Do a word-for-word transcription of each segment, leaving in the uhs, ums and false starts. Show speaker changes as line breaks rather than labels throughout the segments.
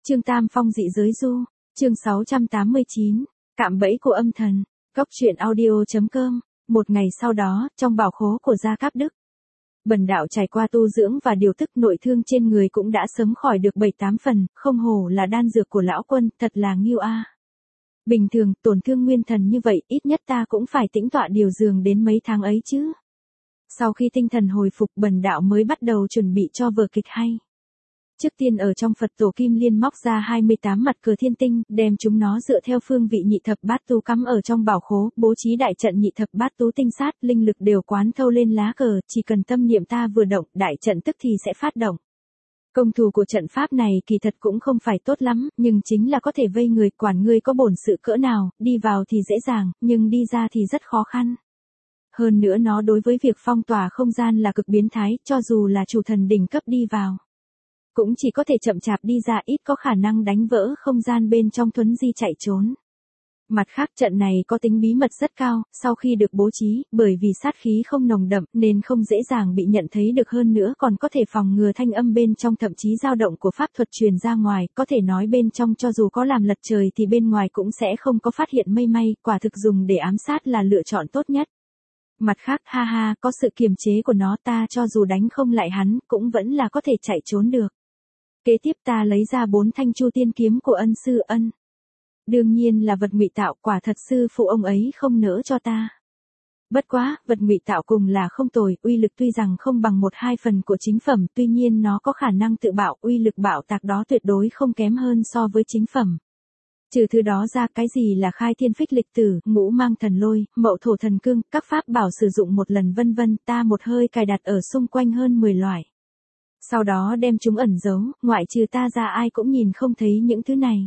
Trương Tam Phong dị giới du, chương sáu trăm tám mươi chín, cạm bẫy của âm thần, góc truyện audio.com, một ngày sau đó, trong bảo khố của Gia Cáp Đức. Bần đạo trải qua tu dưỡng và điều tức nội thương trên người cũng đã sớm khỏi được bảy tám phần, không hổ là đan dược của lão quân, thật là nghiêu a. Bình thường, tổn thương nguyên thần như vậy, ít nhất ta cũng phải tĩnh tọa điều giường đến mấy tháng ấy chứ. Sau khi tinh thần hồi phục, bần đạo mới bắt đầu chuẩn bị cho vở kịch hay. Trước tiên ở trong Phật tổ Kim Liên móc ra hai mươi tám mặt cờ thiên tinh, đem chúng nó dựa theo phương vị nhị thập bát tú cắm ở trong bảo khố, bố trí đại trận nhị thập bát tú tinh sát, linh lực đều quán thâu lên lá cờ, chỉ cần tâm niệm ta vừa động, đại trận tức thì sẽ phát động. Công thủ của trận pháp này kỳ thật cũng không phải tốt lắm, nhưng chính là có thể vây người, quản ngươi có bổn sự cỡ nào, đi vào thì dễ dàng, nhưng đi ra thì rất khó khăn. Hơn nữa nó đối với việc phong tỏa không gian là cực biến thái, cho dù là chủ thần đỉnh cấp đi vào, cũng chỉ có thể chậm chạp đi ra, ít có khả năng đánh vỡ không gian bên trong thuấn di chạy trốn. Mặt khác trận này có tính bí mật rất cao, sau khi được bố trí, bởi vì sát khí không nồng đậm nên không dễ dàng bị nhận thấy được, hơn nữa còn có thể phòng ngừa thanh âm bên trong thậm chí dao động của pháp thuật truyền ra ngoài, có thể nói bên trong cho dù có làm lật trời thì bên ngoài cũng sẽ không có phát hiện mây may, quả thực dùng để ám sát là lựa chọn tốt nhất. Mặt khác, ha ha, có sự kiềm chế của nó, ta cho dù đánh không lại hắn, cũng vẫn là có thể chạy trốn được. Kế tiếp ta lấy ra bốn thanh chu tiên kiếm của ân sư ân. Đương nhiên là vật ngụy tạo, quả thật sư phụ ông ấy không nỡ cho ta. Bất quá, vật ngụy tạo cùng là không tồi, uy lực tuy rằng không bằng một hai phần của chính phẩm, tuy nhiên nó có khả năng tự bạo, uy lực bạo tạc đó tuyệt đối không kém hơn so với chính phẩm. Trừ thứ đó ra, cái gì là khai thiên phích lịch tử, ngũ mang thần lôi, mậu thổ thần cương, các pháp bảo sử dụng một lần vân vân, ta một hơi cài đặt ở xung quanh hơn mười loại. Sau đó đem chúng ẩn giấu, ngoại trừ ta ra ai cũng nhìn không thấy những thứ này.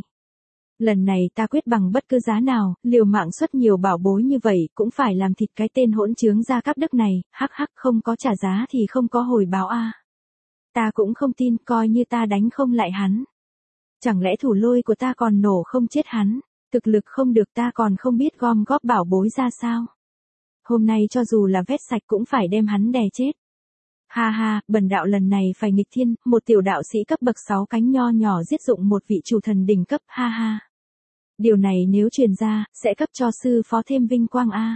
Lần này ta quyết bằng bất cứ giá nào, liều mạng xuất nhiều bảo bối như vậy, cũng phải làm thịt cái tên hỗn trướng Gia Cáp Đức này, hắc hắc, không có trả giá thì không có hồi báo a. Ta cũng không tin, coi như ta đánh không lại hắn. Chẳng lẽ thủ lôi của ta còn nổ không chết hắn, thực lực không được ta còn không biết gom góp bảo bối ra sao. Hôm nay cho dù là vét sạch cũng phải đem hắn đè chết. Ha ha, bần đạo lần này phải nghịch thiên, một tiểu đạo sĩ cấp bậc sáu cánh nho nhỏ giết dụng một vị chủ thần đỉnh cấp, ha ha. Điều này nếu truyền ra, sẽ cấp cho sư phó thêm vinh quang a.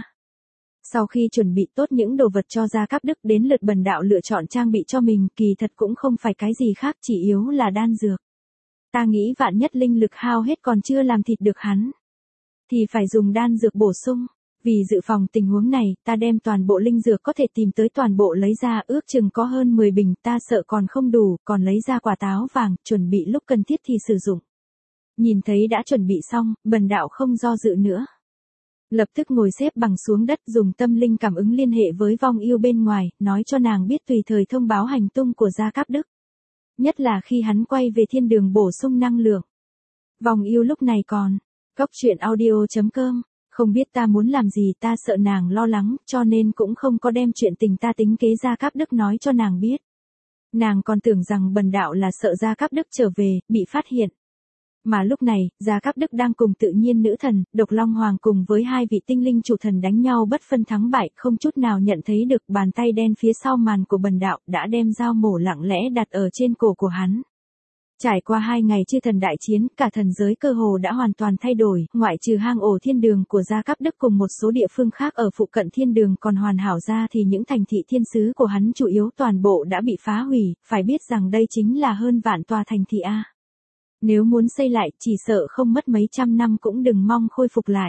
Sau khi chuẩn bị tốt những đồ vật cho Gia Cáp Đức, đến lượt bần đạo lựa chọn trang bị cho mình, kỳ thật cũng không phải cái gì khác, chỉ yếu là đan dược. Ta nghĩ vạn nhất linh lực hao hết còn chưa làm thịt được hắn, thì phải dùng đan dược bổ sung. Vì dự phòng tình huống này, ta đem toàn bộ linh dược có thể tìm tới toàn bộ lấy ra, ước chừng có hơn mười bình, ta sợ còn không đủ, còn lấy ra quả táo vàng, chuẩn bị lúc cần thiết thì sử dụng. Nhìn thấy đã chuẩn bị xong, bần đạo không do dự nữa. Lập tức ngồi xếp bằng xuống đất, dùng tâm linh cảm ứng liên hệ với vong yêu bên ngoài, nói cho nàng biết tùy thời thông báo hành tung của Gia Cáp Đức. Nhất là khi hắn quay về thiên đường bổ sung năng lượng. Vong yêu lúc này còn, góc truyện audio.com. Không biết ta muốn làm gì, ta sợ nàng lo lắng, cho nên cũng không có đem chuyện tình ta tính kế Gia Cáp Đức nói cho nàng biết. Nàng còn tưởng rằng bần đạo là sợ Gia Cáp Đức trở về, bị phát hiện. Mà lúc này, Gia Cáp Đức đang cùng tự nhiên nữ thần, Độc Long Hoàng cùng với hai vị tinh linh chủ thần đánh nhau bất phân thắng bại, không chút nào nhận thấy được bàn tay đen phía sau màn của bần đạo, đã đem dao mổ lặng lẽ đặt ở trên cổ của hắn. Trải qua hai ngày chư thần đại chiến, cả thần giới cơ hồ đã hoàn toàn thay đổi, ngoại trừ hang ổ thiên đường của Gia Cáp Đức cùng một số địa phương khác ở phụ cận thiên đường còn hoàn hảo ra thì những thành thị thiên sứ của hắn chủ yếu toàn bộ đã bị phá hủy, phải biết rằng đây chính là hơn vạn tòa thành thị A. Nếu muốn xây lại, chỉ sợ không mất mấy trăm năm cũng đừng mong khôi phục lại.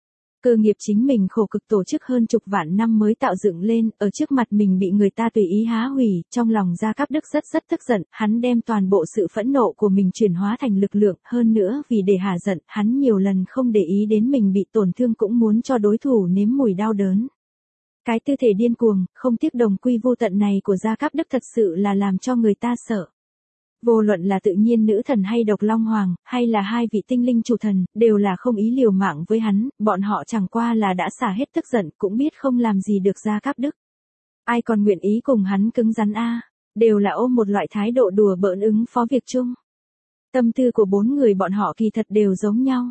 Cơ nghiệp chính mình khổ cực tổ chức hơn chục vạn năm mới tạo dựng lên, ở trước mặt mình bị người ta tùy ý há hủy, trong lòng Gia Cáp Đức rất rất tức giận, hắn đem toàn bộ sự phẫn nộ của mình chuyển hóa thành lực lượng, hơn nữa vì để hả giận, hắn nhiều lần không để ý đến mình bị tổn thương cũng muốn cho đối thủ nếm mùi đau đớn. Cái tư thể điên cuồng, không tiếc đồng quy vô tận này của Gia Cáp Đức thật sự là làm cho người ta sợ. Vô luận là tự nhiên nữ thần hay Độc Long Hoàng, hay là hai vị tinh linh chủ thần, đều là không ý liều mạng với hắn, bọn họ chẳng qua là đã xả hết tức giận, cũng biết không làm gì được Gia Cáp Đức. Ai còn nguyện ý cùng hắn cứng rắn a, đều là ôm một loại thái độ đùa bỡn ứng phó việc chung. Tâm tư của bốn người bọn họ kỳ thật đều giống nhau.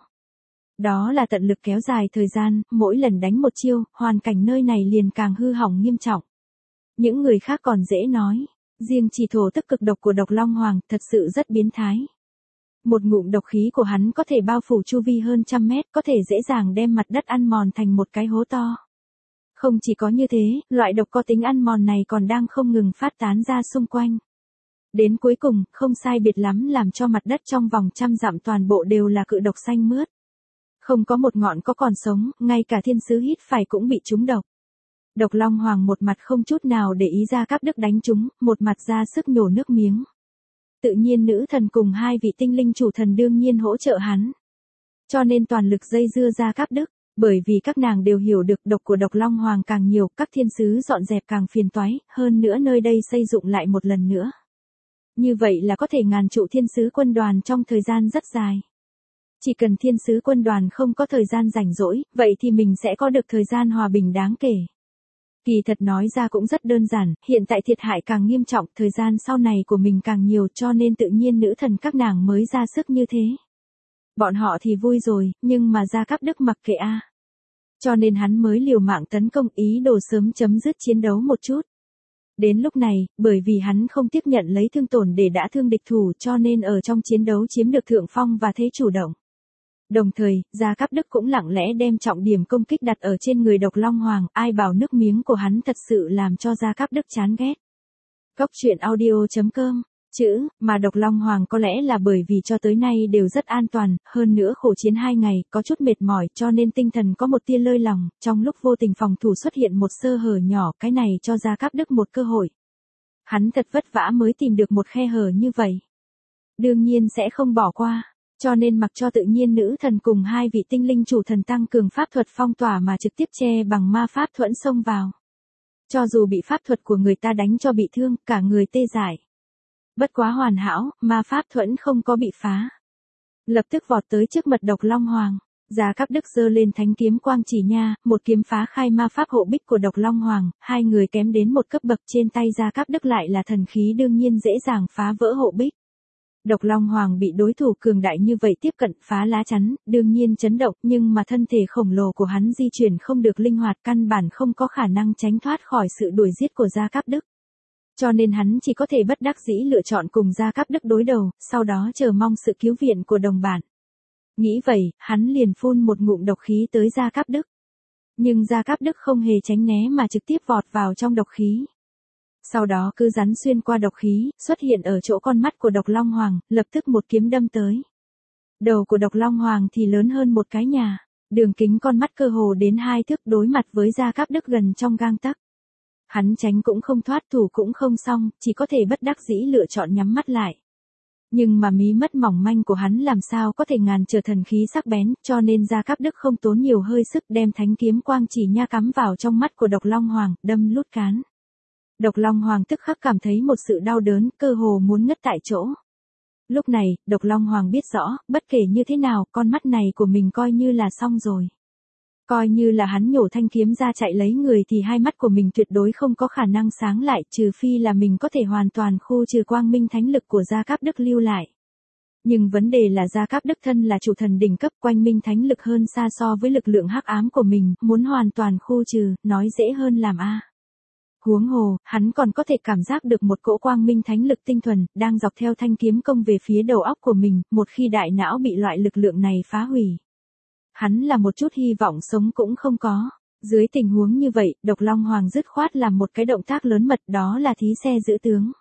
Đó là tận lực kéo dài thời gian, mỗi lần đánh một chiêu, hoàn cảnh nơi này liền càng hư hỏng nghiêm trọng. Những người khác còn dễ nói. Riêng chỉ thổ tức cực độc của Độc Long Hoàng thật sự rất biến thái. Một ngụm độc khí của hắn có thể bao phủ chu vi hơn trăm mét, có thể dễ dàng đem mặt đất ăn mòn thành một cái hố to. Không chỉ có như thế, loại độc có tính ăn mòn này còn đang không ngừng phát tán ra xung quanh. Đến cuối cùng, không sai biệt lắm làm cho mặt đất trong vòng trăm dặm toàn bộ đều là cự độc xanh mướt. Không có một ngọn có còn sống, ngay cả thiên sứ hít phải cũng bị trúng độc. Độc Long Hoàng một mặt không chút nào để ý Gia Cáp Đức đánh trúng, một mặt ra sức nhổ nước miếng. Tự nhiên nữ thần cùng hai vị tinh linh chủ thần đương nhiên hỗ trợ hắn. Cho nên toàn lực dây dưa Gia Cáp Đức, bởi vì các nàng đều hiểu được độc của Độc Long Hoàng càng nhiều, các thiên sứ dọn dẹp càng phiền toái, hơn nữa nơi đây xây dựng lại một lần nữa. Như vậy là có thể ngàn trụ thiên sứ quân đoàn trong thời gian rất dài. Chỉ cần thiên sứ quân đoàn không có thời gian rảnh rỗi, vậy thì mình sẽ có được thời gian hòa bình đáng kể. Kỳ thật nói ra cũng rất đơn giản, hiện tại thiệt hại càng nghiêm trọng, thời gian sau này của mình càng nhiều cho nên tự nhiên nữ thần các nàng mới ra sức như thế. Bọn họ thì vui rồi, nhưng mà Gia Cáp Đức mặc kệ a. Cho nên hắn mới liều mạng tấn công ý đồ sớm chấm dứt chiến đấu một chút. Đến lúc này, bởi vì hắn không tiếp nhận lấy thương tổn để đã thương địch thủ cho nên ở trong chiến đấu chiếm được thượng phong và thế chủ động. Đồng thời, Gia Cáp Đức cũng lặng lẽ đem trọng điểm công kích đặt ở trên người Độc Long Hoàng, ai bảo nước miếng của hắn thật sự làm cho Gia Cáp Đức chán ghét. Góc truyện audio chấm com, chữ, mà Độc Long Hoàng có lẽ là bởi vì cho tới nay đều rất an toàn, hơn nữa khổ chiến hai ngày, có chút mệt mỏi cho nên tinh thần có một tia lơi lòng, trong lúc vô tình phòng thủ xuất hiện một sơ hở nhỏ, cái này cho Gia Cáp Đức một cơ hội. Hắn thật vất vả mới tìm được một khe hở như vậy. Đương nhiên sẽ không bỏ qua. Cho nên mặc cho tự nhiên nữ thần cùng hai vị tinh linh chủ thần tăng cường pháp thuật phong tỏa mà trực tiếp che bằng ma pháp thuẫn xông vào. Cho dù bị pháp thuật của người ta đánh cho bị thương, cả người tê dại. Bất quá hoàn hảo, ma pháp thuẫn không có bị phá. Lập tức vọt tới trước mặt Độc Long Hoàng. Gia Cáp Đức giơ lên thánh kiếm quang chỉ nha, một kiếm phá khai ma pháp hộ bích của Độc Long Hoàng, hai người kém đến một cấp bậc trên tay Gia Cáp Đức lại là thần khí đương nhiên dễ dàng phá vỡ hộ bích. Độc Long Hoàng bị đối thủ cường đại như vậy tiếp cận phá lá chắn, đương nhiên chấn động nhưng mà thân thể khổng lồ của hắn di chuyển không được linh hoạt căn bản không có khả năng tránh thoát khỏi sự đuổi giết của Gia Cáp Đức. Cho nên hắn chỉ có thể bất đắc dĩ lựa chọn cùng Gia Cáp Đức đối đầu, sau đó chờ mong sự cứu viện của đồng bạn. Nghĩ vậy, hắn liền phun một ngụm độc khí tới Gia Cáp Đức. Nhưng Gia Cáp Đức không hề tránh né mà trực tiếp vọt vào trong độc khí. Sau đó cứ rắn xuyên qua độc khí, xuất hiện ở chỗ con mắt của Độc Long Hoàng, lập tức một kiếm đâm tới. Đầu của Độc Long Hoàng thì lớn hơn một cái nhà, đường kính con mắt cơ hồ đến hai thước đối mặt với Gia Cáp Đức gần trong gang tấc. Hắn tránh cũng không thoát thủ cũng không xong, chỉ có thể bất đắc dĩ lựa chọn nhắm mắt lại. Nhưng mà mí mắt mỏng manh của hắn làm sao có thể ngàn trở thần khí sắc bén, cho nên Gia Cáp Đức không tốn nhiều hơi sức đem thánh kiếm quang chỉ nha cắm vào trong mắt của Độc Long Hoàng, đâm lút cán. Độc Long Hoàng tức khắc cảm thấy một sự đau đớn, cơ hồ muốn ngất tại chỗ. Lúc này, Độc Long Hoàng biết rõ, bất kể như thế nào, con mắt này của mình coi như là xong rồi. Coi như là hắn nhổ thanh kiếm ra chạy lấy người thì hai mắt của mình tuyệt đối không có khả năng sáng lại, trừ phi là mình có thể hoàn toàn khu trừ quang minh thánh lực của Gia Cáp Đức lưu lại. Nhưng vấn đề là Gia Cáp Đức thân là chủ thần đỉnh cấp, quanh minh thánh lực hơn xa so với lực lượng hắc ám của mình, muốn hoàn toàn khu trừ, nói dễ hơn làm a. Huống hồ, hắn còn có thể cảm giác được một cỗ quang minh thánh lực tinh thuần, đang dọc theo thanh kiếm công về phía đầu óc của mình, một khi đại não bị loại lực lượng này phá hủy. Hắn là một chút hy vọng sống cũng không có. Dưới tình huống như vậy, Độc Long Hoàng dứt khoát làm một cái động tác lớn mật, đó là thí xe giữ tướng.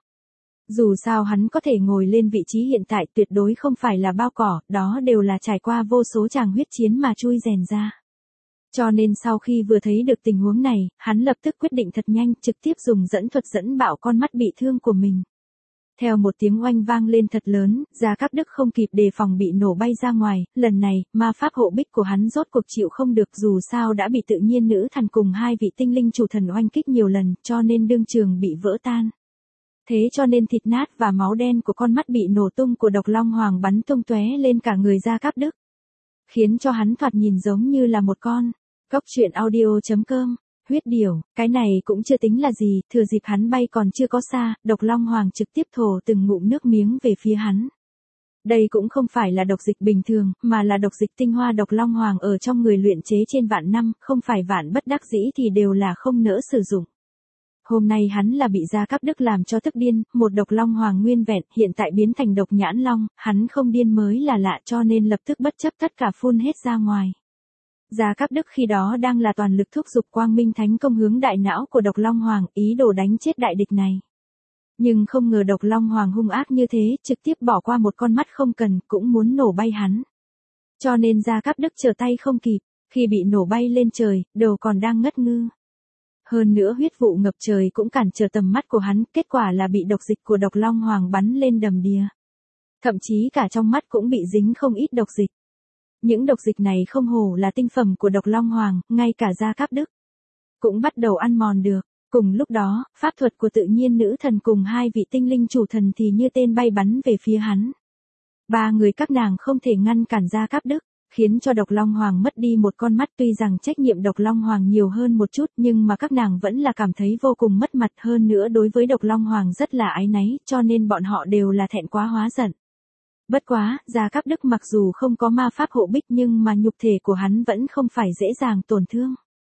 Dù sao hắn có thể ngồi lên vị trí hiện tại tuyệt đối không phải là bao cỏ, đó đều là trải qua vô số tràng huyết chiến mà chui rèn ra. Cho nên sau khi vừa thấy được tình huống này, hắn lập tức quyết định thật nhanh, trực tiếp dùng dẫn thuật dẫn bạo con mắt bị thương của mình. Theo một tiếng oanh vang lên thật lớn, Gia Cáp Đức không kịp đề phòng bị nổ bay ra ngoài, lần này, ma pháp hộ bích của hắn rốt cuộc chịu không được dù sao đã bị tự nhiên nữ thần cùng hai vị tinh linh chủ thần oanh kích nhiều lần, cho nên đương trường bị vỡ tan. Thế cho nên thịt nát và máu đen của con mắt bị nổ tung của Độc Long Hoàng bắn tung tóe lên cả người Gia Cáp Đức. Khiến cho hắn thoạt nhìn giống như là một con. Góc truyện audio chấm com, huyết điểu, cái này cũng chưa tính là gì, thừa dịp hắn bay còn chưa có xa, Độc Long Hoàng trực tiếp thổ từng ngụm nước miếng về phía hắn. Đây cũng không phải là độc dịch bình thường, mà là độc dịch tinh hoa Độc Long Hoàng ở trong người luyện chế trên vạn năm, không phải vạn bất đắc dĩ thì đều là không nỡ sử dụng. Hôm nay hắn là bị Gia Cáp Đức làm cho tức điên, một độc long hoàng nguyên vẹn, hiện tại biến thành độc nhãn long, hắn không điên mới là lạ cho nên lập tức bất chấp tất cả phun hết ra ngoài. Gia Cáp Đức khi đó đang là toàn lực thúc giục Quang Minh Thánh Công hướng đại não của độc long hoàng, ý đồ đánh chết đại địch này. Nhưng không ngờ độc long hoàng hung ác như thế, trực tiếp bỏ qua một con mắt không cần, cũng muốn nổ bay hắn. Cho nên Gia Cáp Đức trở tay không kịp, khi bị nổ bay lên trời, đầu còn đang ngất ngư. Hơn nữa huyết vụ ngập trời cũng cản trở tầm mắt của hắn, kết quả là bị độc dịch của độc long hoàng bắn lên đầm đìa. Thậm chí cả trong mắt cũng bị dính không ít độc dịch. Những độc dịch này không hổ là tinh phẩm của độc long hoàng, ngay cả Gia Cáp Đức cũng bắt đầu ăn mòn được. Cùng lúc đó, pháp thuật của tự nhiên nữ thần cùng hai vị tinh linh chủ thần thì như tên bay bắn về phía hắn. Ba người các nàng không thể ngăn cản Gia Cáp Đức, khiến cho độc long hoàng mất đi một con mắt. Tuy rằng trách nhiệm độc long hoàng nhiều hơn một chút nhưng mà các nàng vẫn là cảm thấy vô cùng mất mặt, hơn nữa đối với độc long hoàng rất là áy náy, cho nên bọn họ đều là thẹn quá hóa giận. Bất quá, Gia Cáp Đức mặc dù không có ma pháp hộ bích nhưng mà nhục thể của hắn vẫn không phải dễ dàng tổn thương.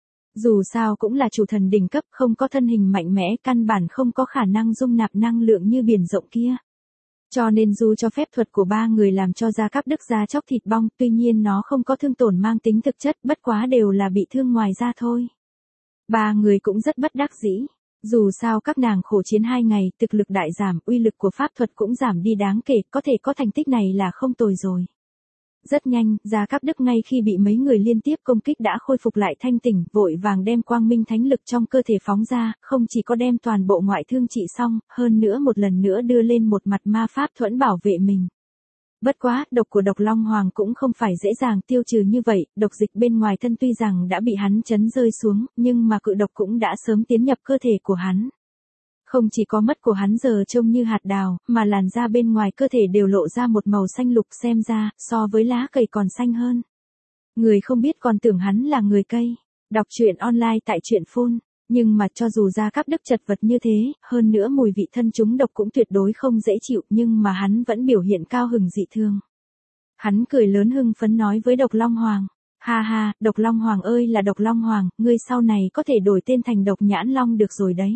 Dù sao cũng là chủ thần đỉnh cấp, không có thân hình mạnh mẽ, căn bản không có khả năng dung nạp năng lượng như biển rộng kia. Cho nên dù cho phép thuật của ba người làm cho Gia Cáp Đức da chóc thịt bong, tuy nhiên nó không có thương tổn mang tính thực chất, bất quá đều là bị thương ngoài da thôi. Ba người cũng rất bất đắc dĩ. Dù sao các nàng khổ chiến hai ngày, thực lực đại giảm, uy lực của pháp thuật cũng giảm đi đáng kể, có thể có thành tích này là không tồi rồi. Rất nhanh, Gia Cáp Đức ngay khi bị mấy người liên tiếp công kích đã khôi phục lại thanh tỉnh, vội vàng đem quang minh thánh lực trong cơ thể phóng ra, không chỉ có đem toàn bộ ngoại thương trị xong, hơn nữa một lần nữa đưa lên một mặt ma pháp thuẫn bảo vệ mình. Bất quá, độc của độc long hoàng cũng không phải dễ dàng tiêu trừ như vậy, độc dịch bên ngoài thân tuy rằng đã bị hắn chấn rơi xuống, nhưng mà cự độc cũng đã sớm tiến nhập cơ thể của hắn. Không chỉ có mắt của hắn giờ trông như hạt đào, mà làn da bên ngoài cơ thể đều lộ ra một màu xanh lục, xem ra, so với lá cây còn xanh hơn. Người không biết còn tưởng hắn là người cây. Đọc truyện online tại truyện phun. Nhưng mà cho dù Gia Cáp Đức chật vật như thế, hơn nữa mùi vị thân chúng độc cũng tuyệt đối không dễ chịu, nhưng mà hắn vẫn biểu hiện cao hứng dị thường. Hắn cười lớn hưng phấn nói với độc long hoàng. Ha ha, độc long hoàng ơi là độc long hoàng, ngươi sau này có thể đổi tên thành độc nhãn long được rồi đấy.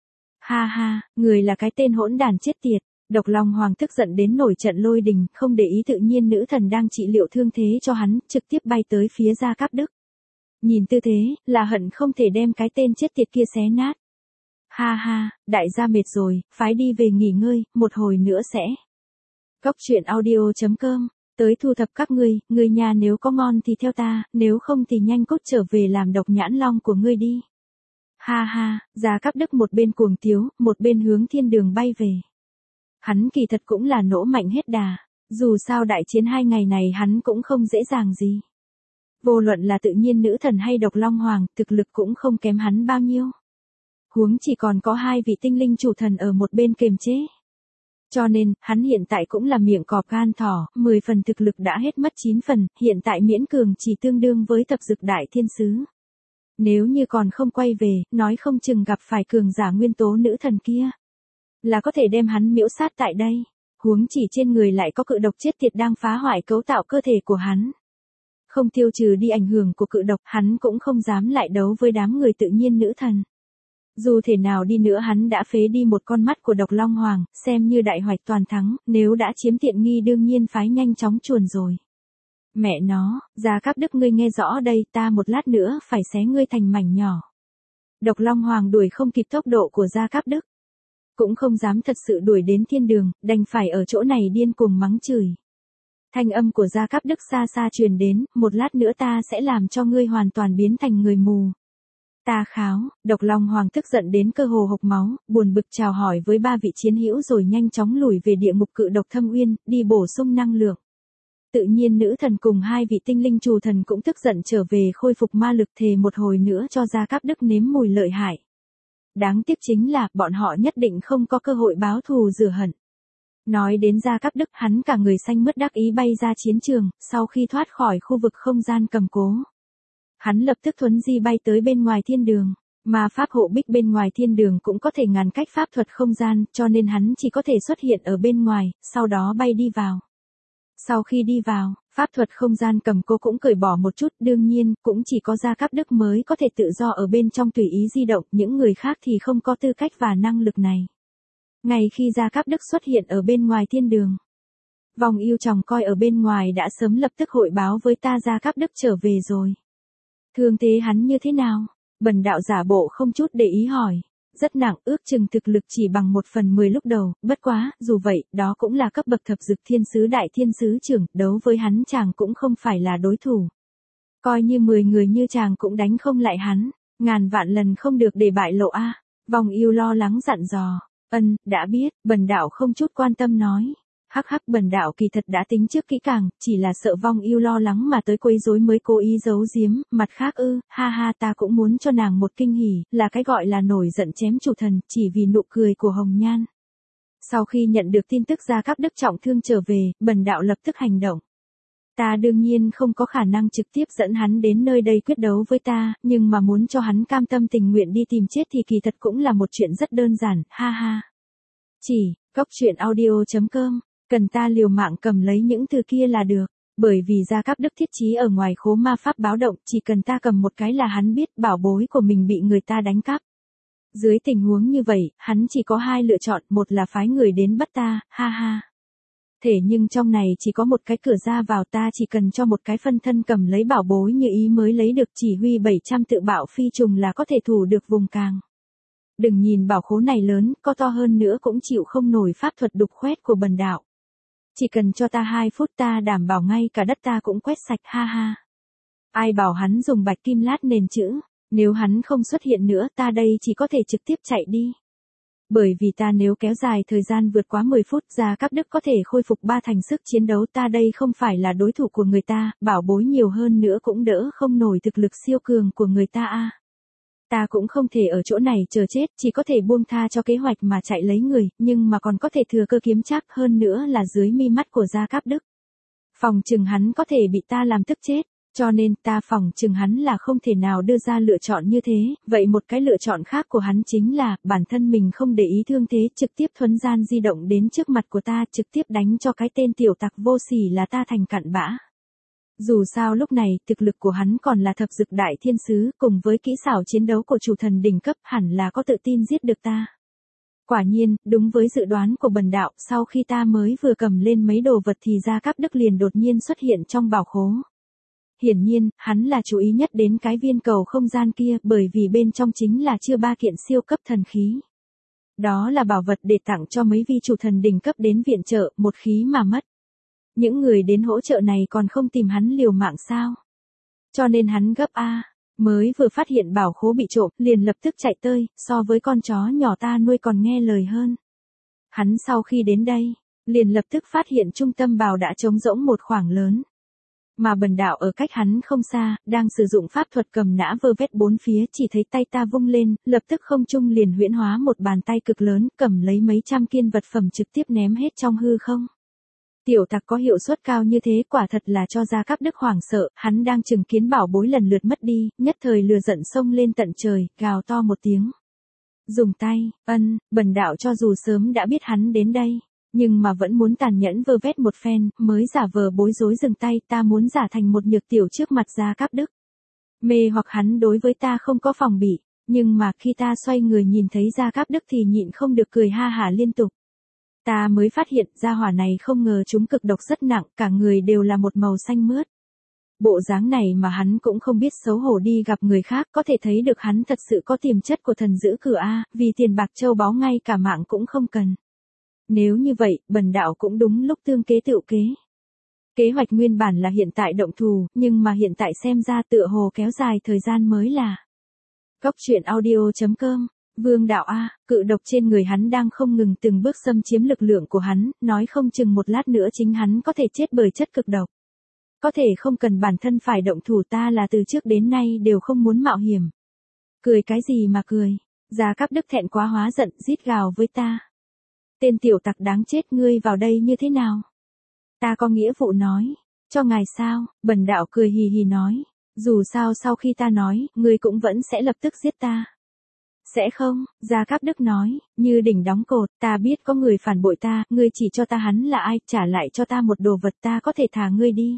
Ha ha, người là cái tên hỗn đàn chết tiệt. Độc long hoàng tức giận đến nổi trận lôi đình, không để ý tự nhiên nữ thần đang trị liệu thương thế cho hắn, trực tiếp bay tới phía Gia Cáp Đức. Nhìn tư thế, là hận không thể đem cái tên chết tiệt kia xé nát. Ha ha, đại gia mệt rồi, phái đi về nghỉ ngơi, một hồi nữa sẽ. Góc truyện audio chấm com, tới thu thập các ngươi, ngươi nhà nếu có ngon thì theo ta, nếu không thì nhanh cốt trở về làm độc nhãn long của ngươi đi. Ha ha, Gia Cáp Đức một bên cuồng tiếu, một bên hướng thiên đường bay về. Hắn kỳ thật cũng là nỗ mạnh hết đà, dù sao đại chiến hai ngày này hắn cũng không dễ dàng gì. Vô luận là tự nhiên nữ thần hay độc long hoàng, thực lực cũng không kém hắn bao nhiêu. Huống chỉ còn có hai vị tinh linh chủ thần ở một bên kềm chế. Cho nên, hắn hiện tại cũng là miệng cọp gan thỏ, mười phần thực lực đã hết mất chín phần, hiện tại miễn cường chỉ tương đương với tập dực đại thiên sứ. Nếu như còn không quay về, nói không chừng gặp phải cường giả nguyên tố nữ thần kia, là có thể đem hắn miễu sát tại đây. Huống chỉ trên người lại có cự độc chết tiệt đang phá hoại cấu tạo cơ thể của hắn. Không tiêu trừ đi ảnh hưởng của cự độc, hắn cũng không dám lại đấu với đám người tự nhiên nữ thần. Dù thể nào đi nữa hắn đã phế đi một con mắt của độc long hoàng, xem như đại hoạch toàn thắng, nếu đã chiếm tiện nghi đương nhiên phái nhanh chóng chuồn rồi. Mẹ nó, Gia Cáp Đức ngươi nghe rõ đây, ta một lát nữa phải xé ngươi thành mảnh nhỏ. Độc long hoàng đuổi không kịp tốc độ của Gia Cáp Đức. Cũng không dám thật sự đuổi đến thiên đường, đành phải ở chỗ này điên cuồng mắng chửi. Thanh âm của Gia Cáp Đức xa xa truyền đến, một lát nữa ta sẽ làm cho ngươi hoàn toàn biến thành người mù. Ta kháo, độc long hoàng tức giận đến cơ hồ hộc máu, buồn bực chào hỏi với ba vị chiến hữu rồi nhanh chóng lùi về địa ngục cự độc thâm uyên, đi bổ sung năng lượng. Tự nhiên nữ thần cùng hai vị tinh linh chủ thần cũng tức giận trở về khôi phục ma lực, thề một hồi nữa cho Gia Cáp Đức nếm mùi lợi hại. Đáng tiếc chính là, bọn họ nhất định không có cơ hội báo thù rửa hận. Nói đến Gia Cáp Đức, hắn cả người xanh mướt đắc ý bay ra chiến trường, sau khi thoát khỏi khu vực không gian cầm cố. Hắn lập tức thuấn di bay tới bên ngoài thiên đường, mà pháp hộ bích bên ngoài thiên đường cũng có thể ngăn cách pháp thuật không gian, cho nên hắn chỉ có thể xuất hiện ở bên ngoài, sau đó bay đi vào. Sau khi đi vào, pháp thuật không gian cầm cố cũng cởi bỏ một chút, đương nhiên, cũng chỉ có Gia Cáp Đức mới có thể tự do ở bên trong tùy ý di động, những người khác thì không có tư cách và năng lực này. Ngay khi Gia Cáp Đức xuất hiện ở bên ngoài thiên đường, vòng yêu chồng coi ở bên ngoài đã sớm lập tức hội báo với ta Gia Cáp Đức trở về rồi. Thương thế hắn như thế nào? Bần đạo giả bộ không chút để ý hỏi. Rất nặng, ước chừng thực lực chỉ bằng một phần mười lúc đầu, bất quá, dù vậy, đó cũng là cấp bậc thập dực thiên sứ đại thiên sứ trưởng, đấu với hắn chàng cũng không phải là đối thủ. Coi như mười người như chàng cũng đánh không lại hắn, ngàn vạn lần không được để bại lộ a. Vòng yêu lo lắng dặn dò. Ân, đã biết, bần đạo không chút quan tâm nói. Hắc hắc, bần đạo kỳ thật đã tính trước kỹ càng, chỉ là sợ vong yêu lo lắng mà tới quấy rối mới cố ý giấu giếm, mặt khác ư, ha ha, ta cũng muốn cho nàng một kinh hỉ, là cái gọi là nổi giận chém chủ thần, chỉ vì nụ cười của Hồng Nhan. Sau khi nhận được tin tức Gia Cáp Đức trọng thương trở về, bần đạo lập tức hành động. Ta đương nhiên không có khả năng trực tiếp dẫn hắn đến nơi đây quyết đấu với ta, nhưng mà muốn cho hắn cam tâm tình nguyện đi tìm chết thì kỳ thật cũng là một chuyện rất đơn giản, ha ha. Chỉ, góc truyện audio chấm com. Cần ta liều mạng cầm lấy những từ kia là được, bởi vì Gia Cáp Đức thiết chí ở ngoài khố ma pháp báo động, chỉ cần ta cầm một cái là hắn biết bảo bối của mình bị người ta đánh cắp. Dưới tình huống như vậy, hắn chỉ có hai lựa chọn, một là phái người đến bắt ta, ha ha. Thế nhưng trong này chỉ có một cái cửa ra vào, ta chỉ cần cho một cái phân thân cầm lấy bảo bối như ý mới lấy được, chỉ huy bảy trăm tự bạo phi trùng là có thể thủ được vùng càng. Đừng nhìn bảo khố này lớn, có to hơn nữa cũng chịu không nổi pháp thuật đục khoét của bần đạo. Chỉ cần cho ta hai phút ta đảm bảo ngay cả đất ta cũng quét sạch, ha ha. Ai bảo hắn dùng bạch kim lát nền chữ, nếu hắn không xuất hiện nữa ta đây chỉ có thể trực tiếp chạy đi. Bởi vì ta nếu kéo dài thời gian vượt quá mười phút, Gia Cáp Đức có thể khôi phục ba thành sức chiến đấu, ta đây không phải là đối thủ của người ta, bảo bối nhiều hơn nữa cũng đỡ không nổi thực lực siêu cường của người ta a. Ta cũng không thể ở chỗ này chờ chết, chỉ có thể buông tha cho kế hoạch mà chạy lấy người, nhưng mà còn có thể thừa cơ kiếm chắc hơn nữa là dưới mi mắt của Gia Cáp Đức. Phòng chừng hắn có thể bị ta làm tức chết, cho nên ta phòng chừng hắn là không thể nào đưa ra lựa chọn như thế, vậy một cái lựa chọn khác của hắn chính là, bản thân mình không để ý thương thế, trực tiếp thuấn gian di động đến trước mặt của ta, trực tiếp đánh cho cái tên tiểu tặc vô sỉ là ta thành cặn bã. Dù sao lúc này, thực lực của hắn còn là thập dực đại thiên sứ, cùng với kỹ xảo chiến đấu của chủ thần đỉnh cấp, hẳn là có tự tin giết được ta. Quả nhiên, đúng với dự đoán của bần đạo, sau khi ta mới vừa cầm lên mấy đồ vật thì Gia Cáp Đức liền đột nhiên xuất hiện trong bảo khố. Hiển nhiên, hắn là chú ý nhất đến cái viên cầu không gian kia, bởi vì bên trong chính là chưa ba kiện siêu cấp thần khí. Đó là bảo vật để tặng cho mấy vị chủ thần đỉnh cấp đến viện trợ, một khí mà mất. Những người đến hỗ trợ này còn không tìm hắn liều mạng sao? Cho nên hắn gấp a, mới vừa phát hiện bảo khố bị trộm, liền lập tức chạy tơi, so với con chó nhỏ ta nuôi còn nghe lời hơn. Hắn sau khi đến đây, liền lập tức phát hiện trung tâm bảo đã trống rỗng một khoảng lớn. Mà bần đạo ở cách hắn không xa, đang sử dụng pháp thuật cầm nã vơ vét bốn phía, chỉ thấy tay ta vung lên, lập tức không trung liền huyễn hóa một bàn tay cực lớn, cầm lấy mấy trăm kiên vật phẩm trực tiếp ném hết trong hư không. Tiểu tặc có hiệu suất cao như thế quả thật là cho Gia Cáp Đức hoảng sợ, hắn đang chứng kiến bảo bối lần lượt mất đi, nhất thời lừa giận xông lên tận trời, gào to một tiếng. Dùng tay, ân, bần đạo cho dù sớm đã biết hắn đến đây, nhưng mà vẫn muốn tàn nhẫn vơ vét một phen, mới giả vờ bối rối dừng tay, ta muốn giả thành một nhược tiểu trước mặt Gia Cáp Đức. Mê hoặc hắn đối với ta không có phòng bị, nhưng mà khi ta xoay người nhìn thấy Gia Cáp Đức thì nhịn không được cười ha hả liên tục. Ta mới phát hiện gia hỏa này không ngờ chúng cực độc rất nặng, cả người đều là một màu xanh mướt. Bộ dáng này mà hắn cũng không biết xấu hổ đi gặp người khác, có thể thấy được hắn thật sự có tiềm chất của thần giữ cửa A, vì tiền bạc châu báu ngay cả mạng cũng không cần. Nếu như vậy, bần đạo cũng đúng lúc tương kế tựu kế. Kế hoạch nguyên bản là hiện tại động thủ, nhưng mà hiện tại xem ra tựa hồ kéo dài thời gian mới là. Góc truyện audio chấm com. Vương đạo A, cự độc trên người hắn đang không ngừng từng bước xâm chiếm lực lượng của hắn, nói không chừng một lát nữa chính hắn có thể chết bởi chất cực độc. Có thể không cần bản thân phải động thủ, ta là từ trước đến nay đều không muốn mạo hiểm. Cười cái gì mà cười, Gia Cáp Đức thẹn quá hóa giận, rít gào với ta. Tên tiểu tặc đáng chết, ngươi vào đây như thế nào? Ta có nghĩa vụ nói, cho ngài sao, bần đạo cười hì hì nói, dù sao sau khi ta nói, ngươi cũng vẫn sẽ lập tức giết ta. Sẽ không, Gia Cáp Đức nói, như đỉnh đóng cột, ta biết có người phản bội ta, ngươi chỉ cho ta hắn là ai, trả lại cho ta một đồ vật ta có thể thả ngươi đi.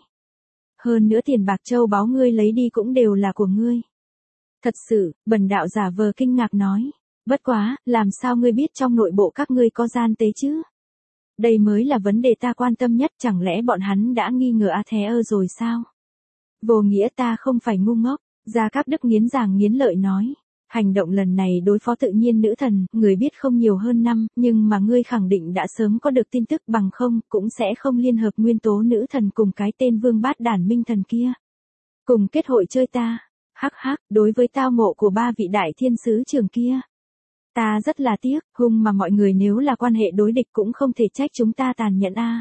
Hơn nữa tiền bạc châu báu ngươi lấy đi cũng đều là của ngươi. Thật sự, Bần đạo giả vờ kinh ngạc nói. Bất quá, làm sao ngươi biết trong nội bộ các ngươi có gian tế chứ? Đây mới là vấn đề ta quan tâm nhất, chẳng lẽ bọn hắn đã nghi ngờ A Thế ơ rồi sao? Vô nghĩa ta không phải ngu ngốc, Gia Cáp Đức nghiến răng nghiến lợi nói. Hành động lần này đối phó tự nhiên nữ thần, người biết không nhiều hơn năm, nhưng mà ngươi khẳng định đã sớm có được tin tức, bằng không, cũng sẽ không liên hợp nguyên tố nữ thần cùng cái tên vương bát đản minh thần kia. Cùng kết hội chơi ta, hắc hắc, đối với tao ngộ của ba vị đại thiên sứ trường kia. Ta rất là tiếc, hung mà mọi người nếu là quan hệ đối địch cũng không thể trách chúng ta tàn nhẫn a.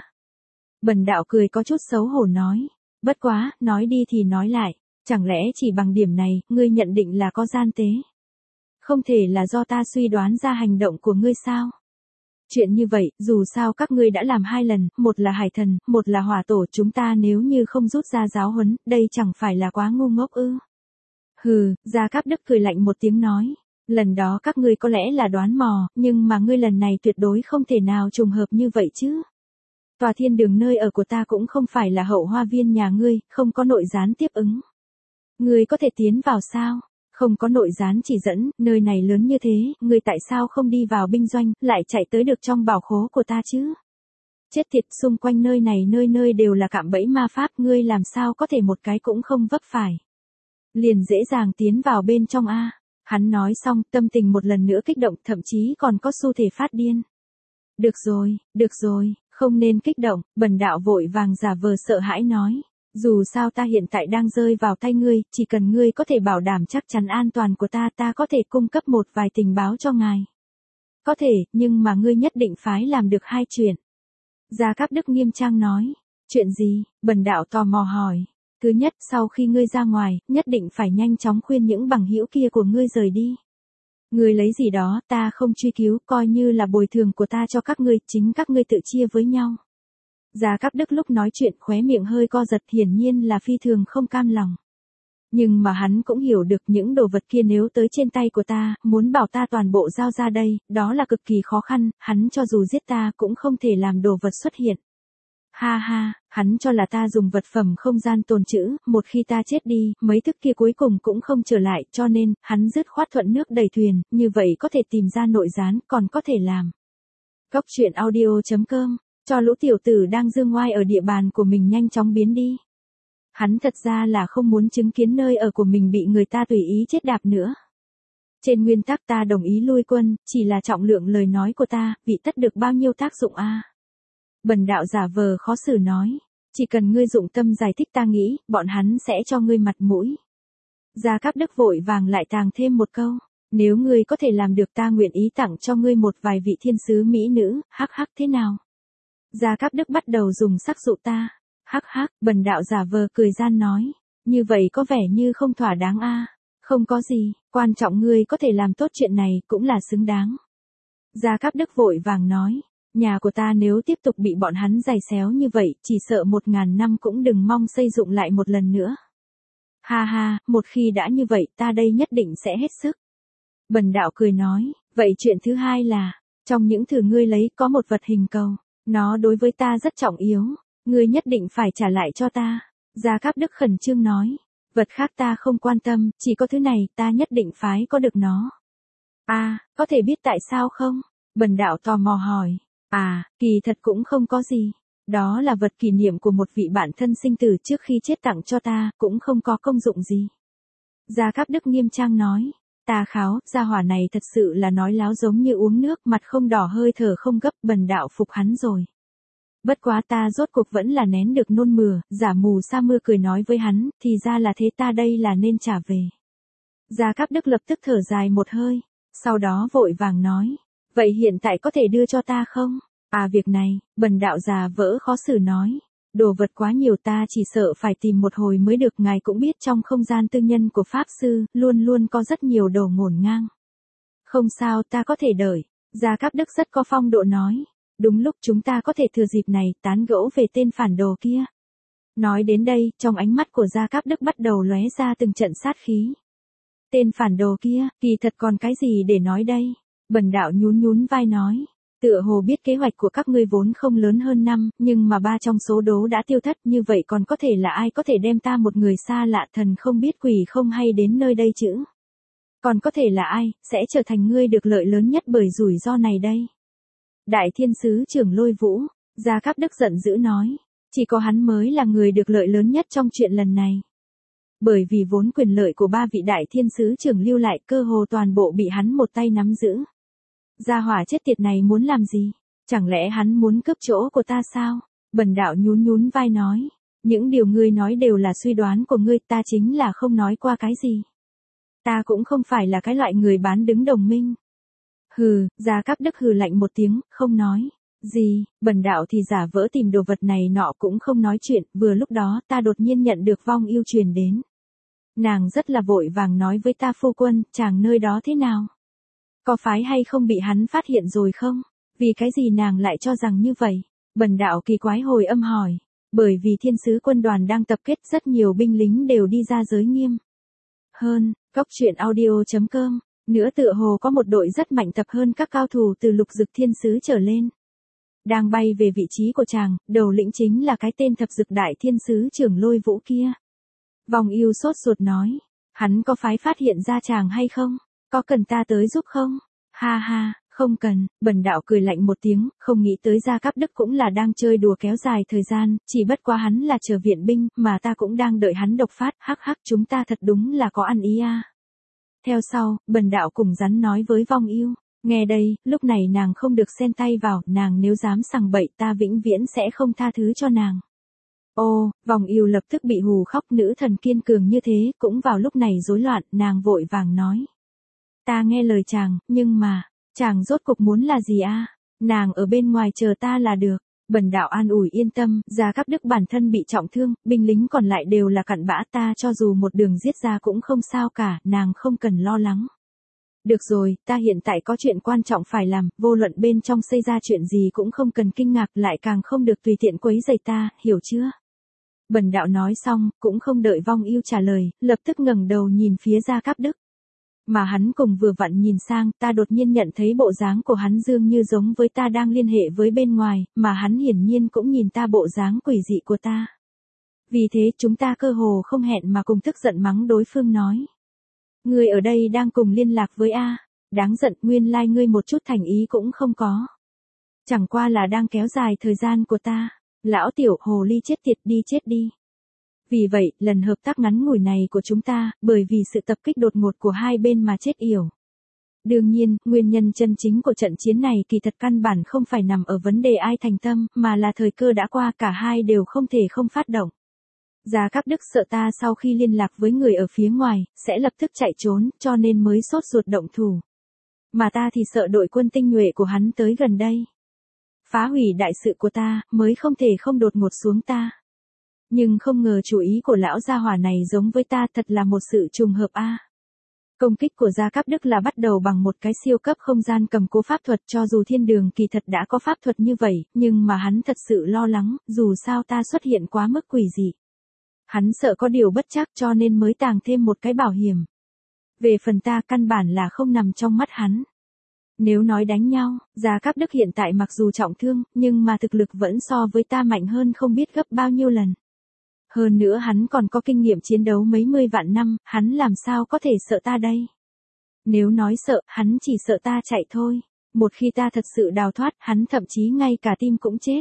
Bần đạo cười có chút xấu hổ nói. Bất quá, nói đi thì nói lại, chẳng lẽ chỉ bằng điểm này, ngươi nhận định là có gian tế? Không thể là do ta suy đoán ra hành động của ngươi sao? Chuyện như vậy, dù sao các ngươi đã làm hai lần, một là hải thần, một là hỏa tổ, chúng ta nếu như không rút ra giáo huấn, đây chẳng phải là quá ngu ngốc ư? Hừ, Gia Cáp Đức cười lạnh một tiếng nói. Lần đó các ngươi có lẽ là đoán mò, nhưng mà ngươi lần này tuyệt đối không thể nào trùng hợp như vậy chứ. Tòa thiên đường nơi ở của ta cũng không phải là hậu hoa viên nhà ngươi, không có nội gián tiếp ứng. Ngươi có thể tiến vào sao? Không có nội gián chỉ dẫn, nơi này lớn như thế, ngươi tại sao không đi vào binh doanh, lại chạy tới được trong bảo khố của ta chứ? Chết tiệt, xung quanh nơi này nơi nơi đều là cạm bẫy ma pháp, ngươi làm sao có thể một cái cũng không vấp phải. Liền dễ dàng tiến vào bên trong a. Hắn nói xong, tâm tình một lần nữa kích động, thậm chí còn có xu thể phát điên. Được rồi, được rồi, không nên kích động, Bần đạo vội vàng giả vờ sợ hãi nói. Dù sao ta hiện tại đang rơi vào tay ngươi, chỉ cần ngươi có thể bảo đảm chắc chắn an toàn của ta, ta có thể cung cấp một vài tình báo cho ngài. Có thể, nhưng mà ngươi nhất định phải làm được hai chuyện. Gia Cáp Đức nghiêm trang nói. Chuyện gì? Bần đạo tò mò hỏi. Thứ nhất, sau khi ngươi ra ngoài, nhất định phải nhanh chóng khuyên những bằng hữu kia của ngươi rời đi. Ngươi lấy gì đó, ta không truy cứu, coi như là bồi thường của ta cho các ngươi, chính các ngươi tự chia với nhau. Gia Cáp Đức lúc nói chuyện khóe miệng hơi co giật, hiển nhiên là phi thường không cam lòng. Nhưng mà hắn cũng hiểu được những đồ vật kia nếu tới trên tay của ta, muốn bảo ta toàn bộ giao ra đây, đó là cực kỳ khó khăn, hắn cho dù giết ta cũng không thể làm đồ vật xuất hiện. Ha ha, hắn cho là ta dùng vật phẩm không gian tồn trữ, một khi ta chết đi, mấy thức kia cuối cùng cũng không trở lại, cho nên, hắn dứt khoát thuận nước đẩy thuyền, như vậy có thể tìm ra nội gián, còn có thể làm. Góc truyện audio chấm com, cho lũ tiểu tử đang dương ngoai ở địa bàn của mình nhanh chóng biến đi. Hắn thật ra là không muốn chứng kiến nơi ở của mình bị người ta tùy ý chết đạp nữa. Trên nguyên tắc ta đồng ý lui quân, chỉ là trọng lượng lời nói của ta, vị tất được bao nhiêu tác dụng a? À? Bần đạo giả vờ khó xử nói, chỉ cần ngươi dụng tâm giải thích ta nghĩ, bọn hắn sẽ cho ngươi mặt mũi. Gia Cáp Đức vội vàng lại tàng thêm một câu, nếu ngươi có thể làm được ta nguyện ý tặng cho ngươi một vài vị thiên sứ mỹ nữ, hắc hắc thế nào? Gia Cáp Đức bắt đầu dùng sắc dụ ta, hắc hắc, bần đạo giả vờ cười gian nói, như vậy có vẻ như không thỏa đáng a. À? Không có gì, quan trọng ngươi có thể làm tốt chuyện này cũng là xứng đáng. Gia Cáp Đức vội vàng nói. Nhà của ta nếu tiếp tục bị bọn hắn giày xéo như vậy, chỉ sợ một ngàn năm cũng đừng mong xây dựng lại một lần nữa. Ha ha, một khi đã như vậy, ta đây nhất định sẽ hết sức. Bần đạo cười nói, vậy chuyện thứ hai là, trong những thứ ngươi lấy có một vật hình cầu, nó đối với ta rất trọng yếu, ngươi nhất định phải trả lại cho ta. Gia Cáp Đức khẩn trương nói, vật khác ta không quan tâm, chỉ có thứ này, ta nhất định phải có được nó. À, có thể biết tại sao không? Bần đạo tò mò hỏi. À, kỳ thật cũng không có gì. Đó là vật kỷ niệm của một vị bạn thân sinh tử trước khi chết tặng cho ta, cũng không có công dụng gì. Gia Cáp Đức nghiêm trang nói. Ta kháo, gia hỏa này thật sự là nói láo giống như uống nước, mặt không đỏ hơi thở không gấp, bần đạo phục hắn rồi. Bất quá ta rốt cuộc vẫn là nén được nôn mửa, giả mù sa mưa cười nói với hắn, thì ra là thế, ta đây là nên trả về. Gia Cáp Đức lập tức thở dài một hơi, sau đó vội vàng nói. Vậy hiện tại có thể đưa cho ta không? À việc này, bần đạo già vỡ khó xử nói. Đồ vật quá nhiều ta chỉ sợ phải tìm một hồi mới được, ngài cũng biết trong không gian tư nhân của Pháp Sư, luôn luôn có rất nhiều đồ ngổn ngang. Không sao, ta có thể đợi. Gia Cáp Đức rất có phong độ nói. Đúng lúc chúng ta có thể thừa dịp này tán gẫu về tên phản đồ kia. Nói đến đây, trong ánh mắt của Gia Cáp Đức bắt đầu lóe ra từng trận sát khí. Tên phản đồ kia, kỳ thật còn cái gì để nói đây? Bần đạo nhún nhún vai nói. Tựa hồ biết kế hoạch của các ngươi vốn không lớn hơn năm, nhưng mà ba trong số đó đã tiêu thất, như vậy còn có thể là ai có thể đem ta một người xa lạ thần không biết quỷ không hay đến nơi đây chứ? Còn có thể là ai, sẽ trở thành ngươi được lợi lớn nhất bởi rủi ro này đây? Đại thiên sứ trưởng Lôi Vũ, Gia Cáp Đức giận dữ nói. Chỉ có hắn mới là người được lợi lớn nhất trong chuyện lần này. Bởi vì vốn quyền lợi của ba vị đại thiên sứ trưởng lưu lại cơ hồ toàn bộ bị hắn một tay nắm giữ. Gia hỏa chết tiệt này muốn làm gì? Chẳng lẽ hắn muốn cướp chỗ của ta sao? Bần đạo nhún nhún vai nói. Những điều ngươi nói đều là suy đoán của ngươi, ta chính là không nói qua cái gì. Ta cũng không phải là cái loại người bán đứng đồng minh. Hừ, Gia Cáp Đức hừ lạnh một tiếng, không nói. Gì, bần đạo thì giả vỡ tìm đồ vật này nọ cũng không nói chuyện, vừa lúc đó ta đột nhiên nhận được vong yêu truyền đến. Nàng rất là vội vàng nói với ta phu quân, chàng nơi đó thế nào? Có phái hay không bị hắn phát hiện rồi không? Vì cái gì nàng lại cho rằng như vậy? Bần đạo kỳ quái hồi âm hỏi. Bởi vì thiên sứ quân đoàn đang tập kết rất nhiều binh lính đều đi ra giới nghiêm. Hơn, góc truyện audio chấm com, nữa tựa hồ có một đội rất mạnh tập hơn các cao thủ từ lục dực thiên sứ trở lên. Đang bay về vị trí của chàng, đầu lĩnh chính là cái tên thập dực đại thiên sứ trưởng Lôi Vũ kia. Vong yêu sốt ruột nói, hắn có phái phát hiện ra chàng hay không? Có cần ta tới giúp không? Ha ha, không cần, bần đạo cười lạnh một tiếng, không nghĩ tới Gia Cáp Đức cũng là đang chơi đùa kéo dài thời gian, chỉ bất quá hắn là chờ viện binh, mà ta cũng đang đợi hắn độc phát, hắc hắc chúng ta thật đúng là có ăn ý a. Theo sau, bần đạo cùng rắn nói với vong yêu. Nghe đây, lúc này nàng không được xen tay vào, nàng nếu dám sằng bậy ta vĩnh viễn sẽ không tha thứ cho nàng. Ô, vòng yêu lập tức bị hù khóc, nữ thần kiên cường như thế, cũng vào lúc này rối loạn, nàng vội vàng nói. Ta nghe lời chàng, nhưng mà, chàng rốt cục muốn là gì a? Nàng ở bên ngoài chờ ta là được. Bần đạo an ủi yên tâm, Gia Cáp Đức bản thân bị trọng thương, binh lính còn lại đều là cặn bã, ta cho dù một đường giết ra cũng không sao cả, nàng không cần lo lắng. Được rồi, ta hiện tại có chuyện quan trọng phải làm, vô luận bên trong xảy ra chuyện gì cũng không cần kinh ngạc, lại càng không được tùy tiện quấy rầy ta, hiểu chưa? Bần đạo nói xong, cũng không đợi vong yêu trả lời, lập tức ngẩng đầu nhìn phía Gia Cáp Đức. Mà hắn cùng vừa vặn nhìn sang, ta đột nhiên nhận thấy bộ dáng của hắn dường như giống với ta đang liên hệ với bên ngoài, mà hắn hiển nhiên cũng nhìn ta bộ dáng quỷ dị của ta. Vì thế chúng ta cơ hồ không hẹn mà cùng tức giận mắng đối phương nói. Ngươi ở đây đang cùng liên lạc với A, đáng giận, nguyên lai like ngươi một chút thành ý cũng không có. Chẳng qua là đang kéo dài thời gian của ta, lão tiểu hồ ly chết tiệt đi chết đi. Vì vậy, lần hợp tác ngắn ngủi này của chúng ta, bởi vì sự tập kích đột ngột của hai bên mà chết yểu. Đương nhiên, nguyên nhân chân chính của trận chiến này kỳ thật căn bản không phải nằm ở vấn đề ai thành tâm, mà là thời cơ đã qua, cả hai đều không thể không phát động. Gia Cáp Đức sợ ta sau khi liên lạc với người ở phía ngoài, sẽ lập tức chạy trốn, cho nên mới sốt ruột động thủ. Mà ta thì sợ đội quân tinh nhuệ của hắn tới gần đây. Phá hủy đại sự của ta, mới không thể không đột ngột xuống ta. Nhưng không ngờ chủ ý của lão gia hỏa này giống với ta, thật là một sự trùng hợp a. Công kích của Gia Cáp Đức là bắt đầu bằng một cái siêu cấp không gian cầm cố pháp thuật, cho dù thiên đường kỳ thật đã có pháp thuật như vậy, nhưng mà hắn thật sự lo lắng, dù sao ta xuất hiện quá mức quỷ dị. Hắn sợ có điều bất trắc cho nên mới tàng thêm một cái bảo hiểm. Về phần ta căn bản là không nằm trong mắt hắn. Nếu nói đánh nhau, Gia Cáp Đức hiện tại mặc dù trọng thương, nhưng mà thực lực vẫn so với ta mạnh hơn không biết gấp bao nhiêu lần. Hơn nữa hắn còn có kinh nghiệm chiến đấu mấy mươi vạn năm, hắn làm sao có thể sợ ta đây? Nếu nói sợ, hắn chỉ sợ ta chạy thôi. Một khi ta thật sự đào thoát, hắn thậm chí ngay cả tim cũng chết.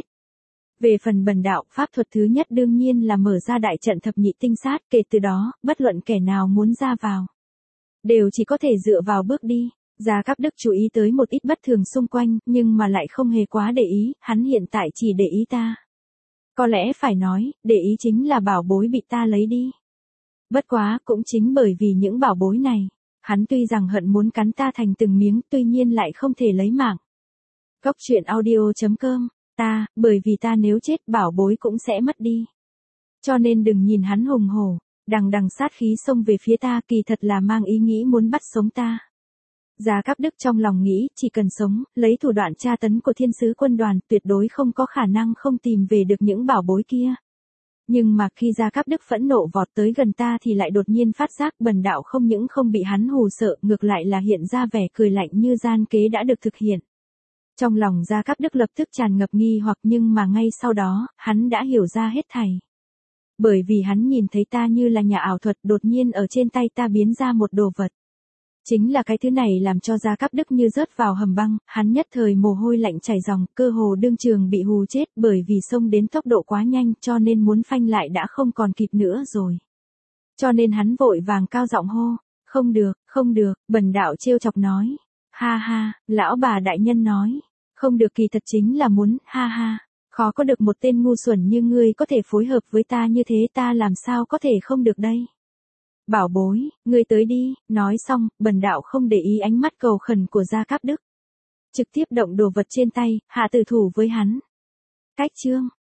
Về phần bần đạo, pháp thuật thứ nhất đương nhiên là mở ra đại trận thập nhị tinh sát, kể từ đó, bất luận kẻ nào muốn ra vào, đều chỉ có thể dựa vào bước đi. Gia Cáp Đức chú ý tới một ít bất thường xung quanh, nhưng mà lại không hề quá để ý, hắn hiện tại chỉ để ý ta. Có lẽ phải nói, để ý chính là bảo bối bị ta lấy đi. Bất quá, cũng chính bởi vì những bảo bối này, hắn tuy rằng hận muốn cắn ta thành từng miếng, tuy nhiên lại không thể lấy mạng. Góc truyện audio chấm com, ta, bởi vì ta nếu chết bảo bối cũng sẽ mất đi. Cho nên đừng nhìn hắn hùng hổ, đằng đằng sát khí xông về phía ta, kỳ thật là mang ý nghĩ muốn bắt sống ta. Gia Cáp Đức trong lòng nghĩ, chỉ cần sống, lấy thủ đoạn tra tấn của thiên sứ quân đoàn, tuyệt đối không có khả năng không tìm về được những bảo bối kia. Nhưng mà khi Gia Cáp Đức phẫn nộ vọt tới gần ta thì lại đột nhiên phát giác Bần Đạo không những không bị hắn hù sợ, ngược lại là hiện ra vẻ cười lạnh như gian kế đã được thực hiện. Trong lòng Gia Cáp Đức lập tức tràn ngập nghi hoặc, nhưng mà ngay sau đó, hắn đã hiểu ra hết thảy. Bởi vì hắn nhìn thấy ta như là nhà ảo thuật, đột nhiên ở trên tay ta biến ra một đồ vật. Chính là cái thứ này làm cho Gia Cáp Đức như rớt vào hầm băng, hắn nhất thời mồ hôi lạnh chảy ròng, cơ hồ đương trường bị hù chết, bởi vì xông đến tốc độ quá nhanh cho nên muốn phanh lại đã không còn kịp nữa rồi. Cho nên hắn vội vàng cao giọng hô, không được, không được, Bần Đạo trêu chọc nói. Ha ha, lão bà đại nhân nói, không được kỳ thật chính là muốn, ha ha, khó có được một tên ngu xuẩn như ngươi có thể phối hợp với ta như thế, ta làm sao có thể không được đây. Bảo bối, ngươi tới đi, nói xong, Bần Đạo không để ý ánh mắt cầu khẩn của Gia Cáp Đức. Trực tiếp động đồ vật trên tay, hạ tử thủ với hắn. Cách chương